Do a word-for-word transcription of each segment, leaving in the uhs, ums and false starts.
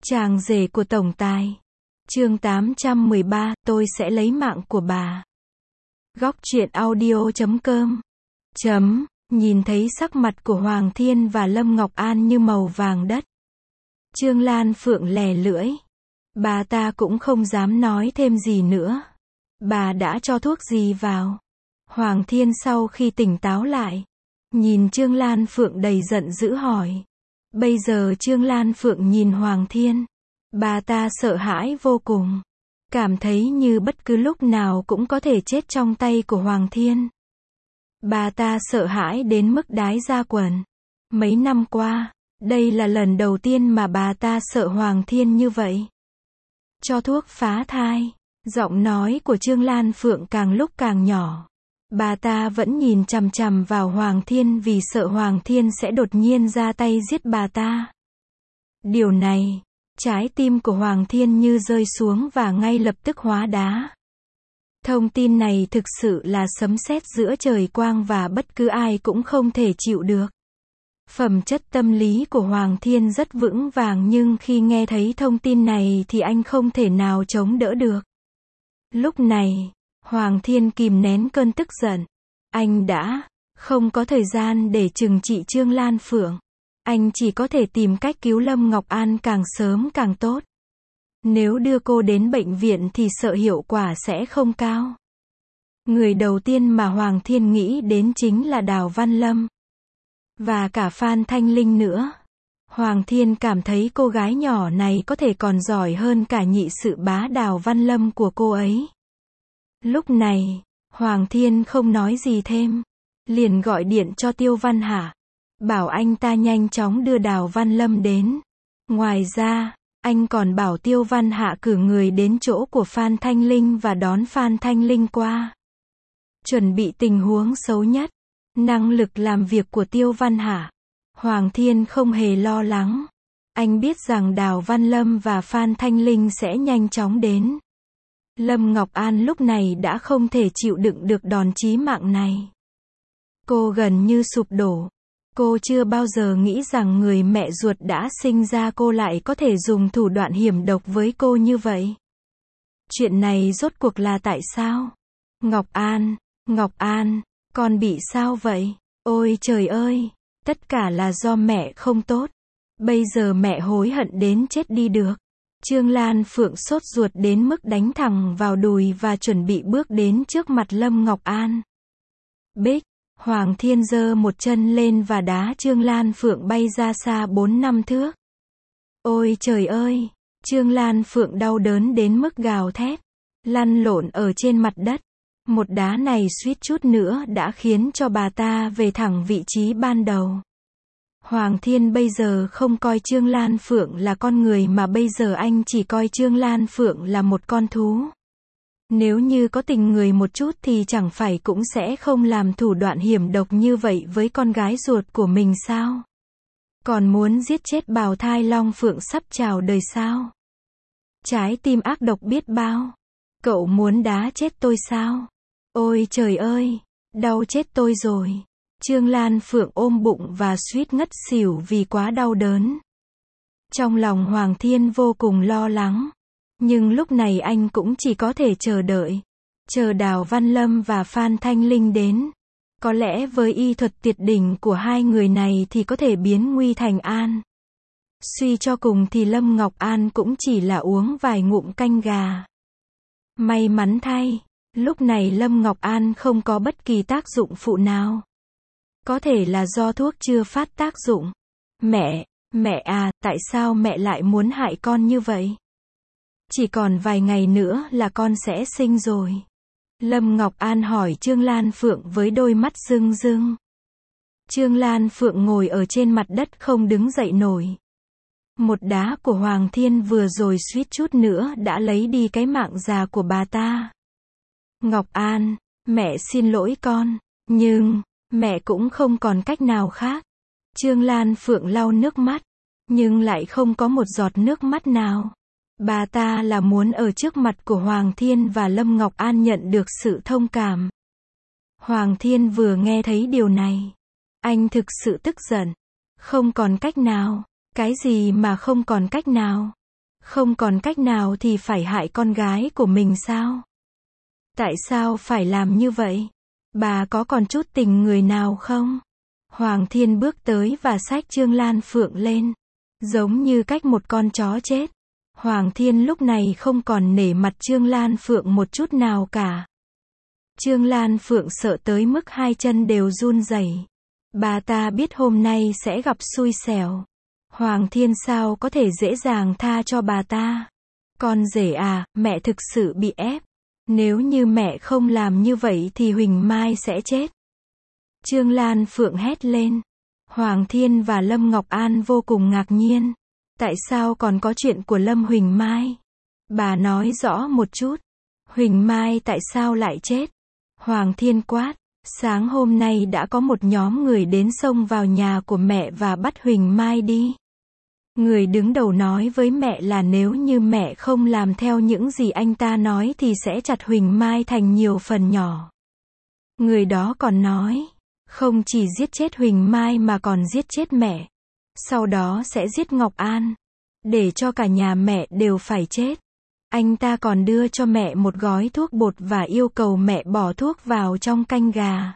Chàng rể của tổng tài. Chương tám trăm mười ba, tôi sẽ lấy mạng của bà. Góc truyện audio chấm com. Chấm, nhìn thấy sắc mặt của Hoàng Thiên và Lâm Ngọc An như màu vàng đất. Trương Lan Phượng lè lưỡi. Bà ta cũng không dám nói thêm gì nữa. Bà đã cho thuốc gì vào? Hoàng Thiên sau khi tỉnh táo lại, nhìn Trương Lan Phượng đầy giận dữ hỏi. Bây giờ Trương Lan Phượng nhìn Hoàng Thiên, bà ta sợ hãi vô cùng, cảm thấy như bất cứ lúc nào cũng có thể chết trong tay của Hoàng Thiên. Bà ta sợ hãi đến mức đái ra quần. Mấy năm qua, đây là lần đầu tiên mà bà ta sợ Hoàng Thiên như vậy. Cho thuốc phá thai. Giọng nói của Trương Lan Phượng càng lúc càng nhỏ. Bà ta vẫn nhìn chằm chằm vào Hoàng Thiên vì sợ Hoàng Thiên sẽ đột nhiên ra tay giết bà ta. Điều này, trái tim của Hoàng Thiên như rơi xuống và ngay lập tức hóa đá. Thông tin này thực sự là sấm sét giữa trời quang và bất cứ ai cũng không thể chịu được. Phẩm chất tâm lý của Hoàng Thiên rất vững vàng, nhưng khi nghe thấy thông tin này thì anh không thể nào chống đỡ được. Lúc này, Hoàng Thiên kìm nén cơn tức giận. Anh đã không có thời gian để trừng trị Trương Lan Phượng. Anh chỉ có thể tìm cách cứu Lâm Ngọc An càng sớm càng tốt. Nếu đưa cô đến bệnh viện thì sợ hiệu quả sẽ không cao. Người đầu tiên mà Hoàng Thiên nghĩ đến chính là Đào Văn Lâm. Và cả Phan Thanh Linh nữa. Hoàng Thiên cảm thấy cô gái nhỏ này có thể còn giỏi hơn cả nhị sự bá Đào Văn Lâm của cô ấy. Lúc này, Hoàng Thiên không nói gì thêm, liền gọi điện cho Tiêu Văn Hạ, bảo anh ta nhanh chóng đưa Đào Văn Lâm đến. Ngoài ra, anh còn bảo Tiêu Văn Hạ cử người đến chỗ của Phan Thanh Linh và đón Phan Thanh Linh qua. Chuẩn bị tình huống xấu nhất. Năng lực làm việc của Tiêu Văn Hạ, Hoàng Thiên không hề lo lắng. Anh biết rằng Đào Văn Lâm và Phan Thanh Linh sẽ nhanh chóng đến. Lâm Ngọc An lúc này đã không thể chịu đựng được đòn chí mạng này. Cô gần như sụp đổ. Cô chưa bao giờ nghĩ rằng người mẹ ruột đã sinh ra cô lại có thể dùng thủ đoạn hiểm độc với cô như vậy. Chuyện này rốt cuộc là tại sao? Ngọc An, Ngọc An, con bị sao vậy? Ôi trời ơi, tất cả là do mẹ không tốt. Bây giờ mẹ hối hận đến chết đi được. Trương Lan Phượng sốt ruột đến mức đánh thẳng vào đùi và chuẩn bị bước đến trước mặt Lâm Ngọc An. Bích, Hoàng Thiên giơ một chân lên và đá Trương Lan Phượng bay ra xa bốn năm thước. Ôi trời ơi, Trương Lan Phượng đau đớn đến mức gào thét, lăn lộn ở trên mặt đất. Một đá này suýt chút nữa đã khiến cho bà ta về thẳng vị trí ban đầu. Hoàng Thiên bây giờ không coi Trương Lan Phượng là con người mà bây giờ anh chỉ coi Trương Lan Phượng là một con thú. Nếu như có tình người một chút thì chẳng phải cũng sẽ không làm thủ đoạn hiểm độc như vậy với con gái ruột của mình sao? Còn muốn giết chết bào thai Long Phượng sắp chào đời sao? Trái tim ác độc biết bao. Cậu muốn đá chết tôi sao? Ôi trời ơi, đau chết tôi rồi. Trương Lan Phượng ôm bụng và suýt ngất xỉu vì quá đau đớn. Trong lòng Hoàng Thiên vô cùng lo lắng. Nhưng lúc này anh cũng chỉ có thể chờ đợi. Chờ Đào Văn Lâm và Phan Thanh Linh đến. Có lẽ với y thuật tuyệt đỉnh của hai người này thì có thể biến nguy thành an. Suy cho cùng thì Lâm Ngọc An cũng chỉ là uống vài ngụm canh gà. May mắn thay, lúc này Lâm Ngọc An không có bất kỳ tác dụng phụ nào. Có thể là do thuốc chưa phát tác dụng. Mẹ, mẹ à, tại sao mẹ lại muốn hại con như vậy? Chỉ còn vài ngày nữa là con sẽ sinh rồi. Lâm Ngọc An hỏi Trương Lan Phượng với đôi mắt rưng rưng. Trương Lan Phượng ngồi ở trên mặt đất không đứng dậy nổi. Một đá của Hoàng Thiên vừa rồi suýt chút nữa đã lấy đi cái mạng già của bà ta. Ngọc An, mẹ xin lỗi con, nhưng mẹ cũng không còn cách nào khác. Trương Lan Phượng lau nước mắt, nhưng lại không có một giọt nước mắt nào. Bà ta là muốn ở trước mặt của Hoàng Thiên và Lâm Ngọc An nhận được sự thông cảm. Hoàng Thiên vừa nghe thấy điều này, anh thực sự tức giận. Không còn cách nào. Cái gì mà không còn cách nào? Không còn cách nào thì phải hại con gái của mình sao? Tại sao phải làm như vậy? Bà có còn chút tình người nào không? Hoàng Thiên bước tới và xách Trương Lan Phượng lên. Giống như cách một con chó chết. Hoàng Thiên lúc này không còn nể mặt Trương Lan Phượng một chút nào cả. Trương Lan Phượng sợ tới mức hai chân đều run rẩy. Bà ta biết hôm nay sẽ gặp xui xẻo. Hoàng Thiên sao có thể dễ dàng tha cho bà ta? Con rể à, mẹ thực sự bị ép. Nếu như mẹ không làm như vậy thì Huỳnh Mai sẽ chết. Trương Lan Phượng hét lên. Hoàng Thiên và Lâm Ngọc An vô cùng ngạc nhiên. Tại sao còn có chuyện của Lâm Huỳnh Mai? Bà nói rõ một chút. Huỳnh Mai tại sao lại chết? Hoàng Thiên quát. Sáng hôm nay đã có một nhóm người đến xông vào nhà của mẹ và bắt Huỳnh Mai đi. Người đứng đầu nói với mẹ là nếu như mẹ không làm theo những gì anh ta nói thì sẽ chặt Huỳnh Mai thành nhiều phần nhỏ. Người đó còn nói, không chỉ giết chết Huỳnh Mai mà còn giết chết mẹ. Sau đó sẽ giết Ngọc An. Để cho cả nhà mẹ đều phải chết. Anh ta còn đưa cho mẹ một gói thuốc bột và yêu cầu mẹ bỏ thuốc vào trong canh gà.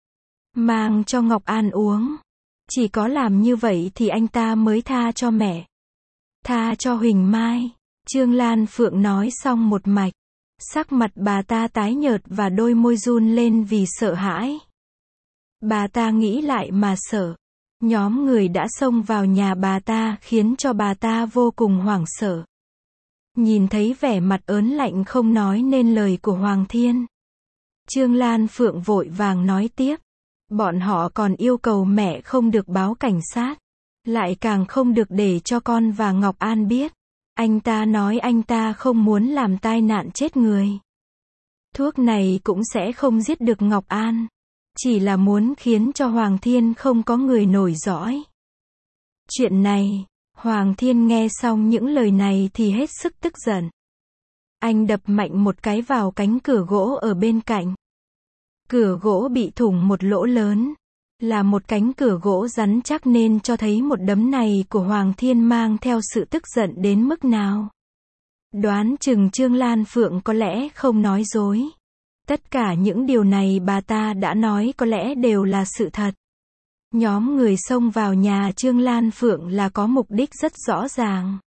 Mang cho Ngọc An uống. Chỉ có làm như vậy thì anh ta mới tha cho mẹ. Tha cho Huỳnh Mai. Trương Lan Phượng nói xong một mạch. Sắc mặt bà ta tái nhợt và đôi môi run lên vì sợ hãi. Bà ta nghĩ lại mà sợ. Nhóm người đã xông vào nhà bà ta khiến cho bà ta vô cùng hoảng sợ. Nhìn thấy vẻ mặt ớn lạnh không nói nên lời của Hoàng Thiên. Trương Lan Phượng vội vàng nói tiếp. Bọn họ còn yêu cầu mẹ không được báo cảnh sát. Lại càng không được để cho con và Ngọc An biết. Anh ta nói anh ta không muốn làm tai nạn chết người. Thuốc này cũng sẽ không giết được Ngọc An. Chỉ là muốn khiến cho Hoàng Thiên không có người nổi dõi. Chuyện này, Hoàng Thiên nghe xong những lời này thì hết sức tức giận. Anh đập mạnh một cái vào cánh cửa gỗ ở bên cạnh. Cửa gỗ bị thủng một lỗ lớn. Là một cánh cửa gỗ rắn chắc nên cho thấy một đấm này của Hoàng Thiên mang theo sự tức giận đến mức nào. Đoán chừng Trương Lan Phượng có lẽ không nói dối. Tất cả những điều này bà ta đã nói có lẽ đều là sự thật. Nhóm người xông vào nhà Trương Lan Phượng là có mục đích rất rõ ràng.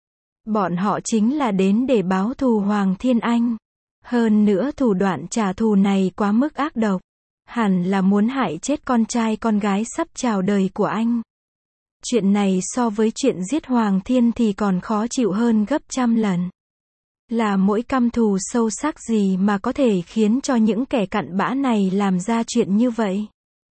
Bọn họ chính là đến để báo thù Hoàng Thiên Anh. Hơn nữa thủ đoạn trả thù này quá mức ác độc. Hẳn là muốn hại chết con trai con gái sắp chào đời của anh. Chuyện này so với chuyện giết Hoàng Thiên thì còn khó chịu hơn gấp trăm lần. Là mỗi căm thù sâu sắc gì mà có thể khiến cho những kẻ cặn bã này làm ra chuyện như vậy?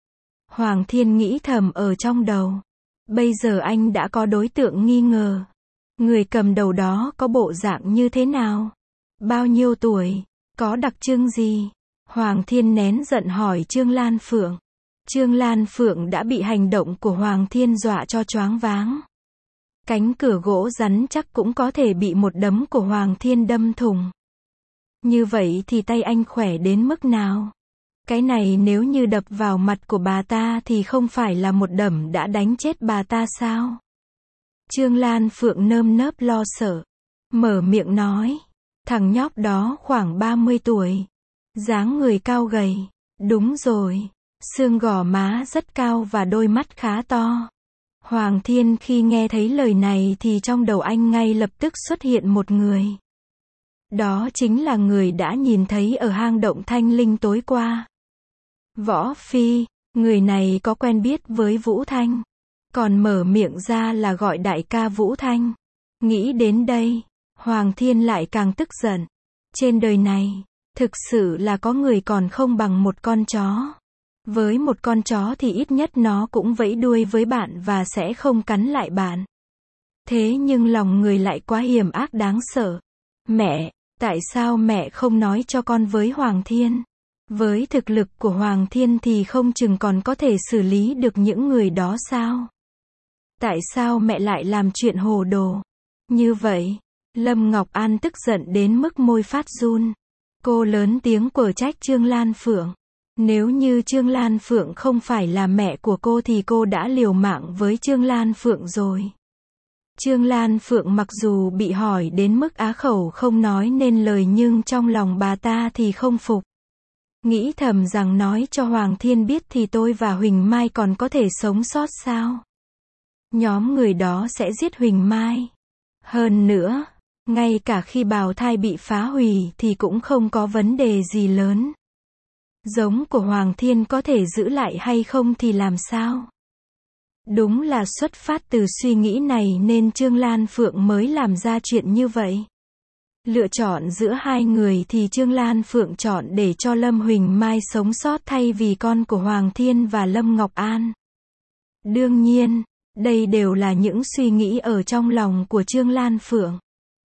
Hoàng Thiên nghĩ thầm ở trong đầu. Bây giờ anh đã có đối tượng nghi ngờ. Người cầm đầu đó có bộ dạng như thế nào? Bao nhiêu tuổi? Có đặc trưng gì? Hoàng Thiên nén giận hỏi Trương Lan Phượng. Trương Lan Phượng đã bị hành động của Hoàng Thiên dọa cho choáng váng. Cánh cửa gỗ rắn chắc cũng có thể bị một đấm của Hoàng Thiên đâm thủng. Như vậy thì tay anh khỏe đến mức nào? Cái này nếu như đập vào mặt của bà ta thì không phải là một đấm đã đánh chết bà ta sao? Trương Lan Phượng nơm nớp lo sợ. Mở miệng nói. Thằng nhóc đó khoảng ba mươi tuổi. Dáng người cao gầy. Đúng rồi. Xương gò má rất cao và đôi mắt khá to. Hoàng Thiên khi nghe thấy lời này thì trong đầu anh ngay lập tức xuất hiện một người. Đó chính là người đã nhìn thấy ở hang động Thanh Linh tối qua. Võ Phi, người này có quen biết với Vũ Thanh. Còn mở miệng ra là gọi đại ca Vũ Thanh. Nghĩ đến đây, Hoàng Thiên lại càng tức giận. Trên đời này, thực sự là có người còn không bằng một con chó. Với một con chó thì ít nhất nó cũng vẫy đuôi với bạn và sẽ không cắn lại bạn. Thế nhưng lòng người lại quá hiểm ác đáng sợ. Mẹ, tại sao mẹ không nói cho con với Hoàng Thiên? Với thực lực của Hoàng Thiên thì không chừng còn có thể xử lý được những người đó sao? Tại sao mẹ lại làm chuyện hồ đồ? Như vậy, Lâm Ngọc An tức giận đến mức môi phát run. Cô lớn tiếng quở trách Trương Lan Phượng. Nếu như Trương Lan Phượng không phải là mẹ của cô thì cô đã liều mạng với Trương Lan Phượng rồi. Trương Lan Phượng mặc dù bị hỏi đến mức á khẩu không nói nên lời nhưng trong lòng bà ta thì không phục. Nghĩ thầm rằng nói cho Hoàng Thiên biết thì tôi và Huỳnh Mai còn có thể sống sót sao? Nhóm người đó sẽ giết Huỳnh Mai. Hơn nữa, ngay cả khi bào thai bị phá hủy thì cũng không có vấn đề gì lớn. Giống của Hoàng Thiên có thể giữ lại hay không thì làm sao? Đúng là xuất phát từ suy nghĩ này nên Trương Lan Phượng mới làm ra chuyện như vậy. Lựa chọn giữa hai người thì Trương Lan Phượng chọn để cho Lâm Huỳnh Mai sống sót thay vì con của Hoàng Thiên và Lâm Ngọc An. Đương nhiên, đây đều là những suy nghĩ ở trong lòng của Trương Lan Phượng.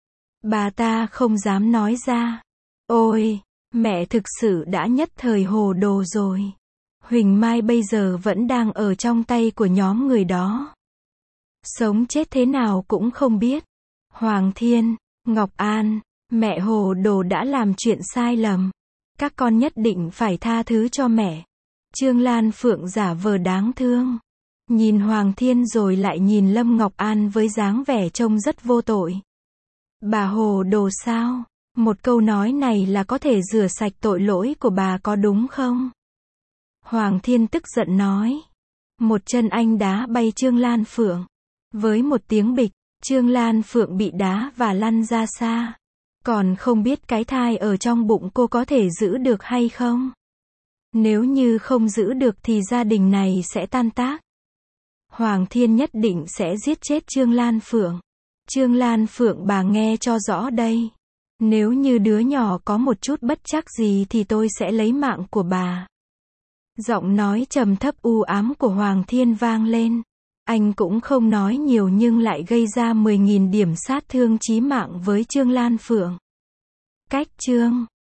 Bà ta không dám nói ra. Ôi, mẹ thực sự đã nhất thời hồ đồ rồi. Huỳnh Mai bây giờ vẫn đang ở trong tay của nhóm người đó. Sống chết thế nào cũng không biết. Hoàng Thiên, Ngọc An, mẹ hồ đồ đã làm chuyện sai lầm. Các con nhất định phải tha thứ cho mẹ. Trương Lan Phượng giả vờ đáng thương. Nhìn Hoàng Thiên rồi lại nhìn Lâm Ngọc An với dáng vẻ trông rất vô tội. Bà hồ đồ sao? Một câu nói này là có thể rửa sạch tội lỗi của bà có đúng không? Hoàng Thiên tức giận nói. Một chân anh đá bay Trương Lan Phượng. Với một tiếng bịch, Trương Lan Phượng bị đá và lăn ra xa. Còn không biết cái thai ở trong bụng cô có thể giữ được hay không? Nếu như không giữ được thì gia đình này sẽ tan tác. Hoàng Thiên nhất định sẽ giết chết Trương Lan Phượng. Trương Lan Phượng bà nghe cho rõ đây. Nếu như đứa nhỏ có một chút bất trắc gì thì tôi sẽ lấy mạng của bà. Giọng nói trầm thấp u ám của Hoàng Thiên vang lên. Anh cũng không nói nhiều nhưng lại gây ra mười nghìn điểm sát thương chí mạng với Trương Lan Phượng. Cách chương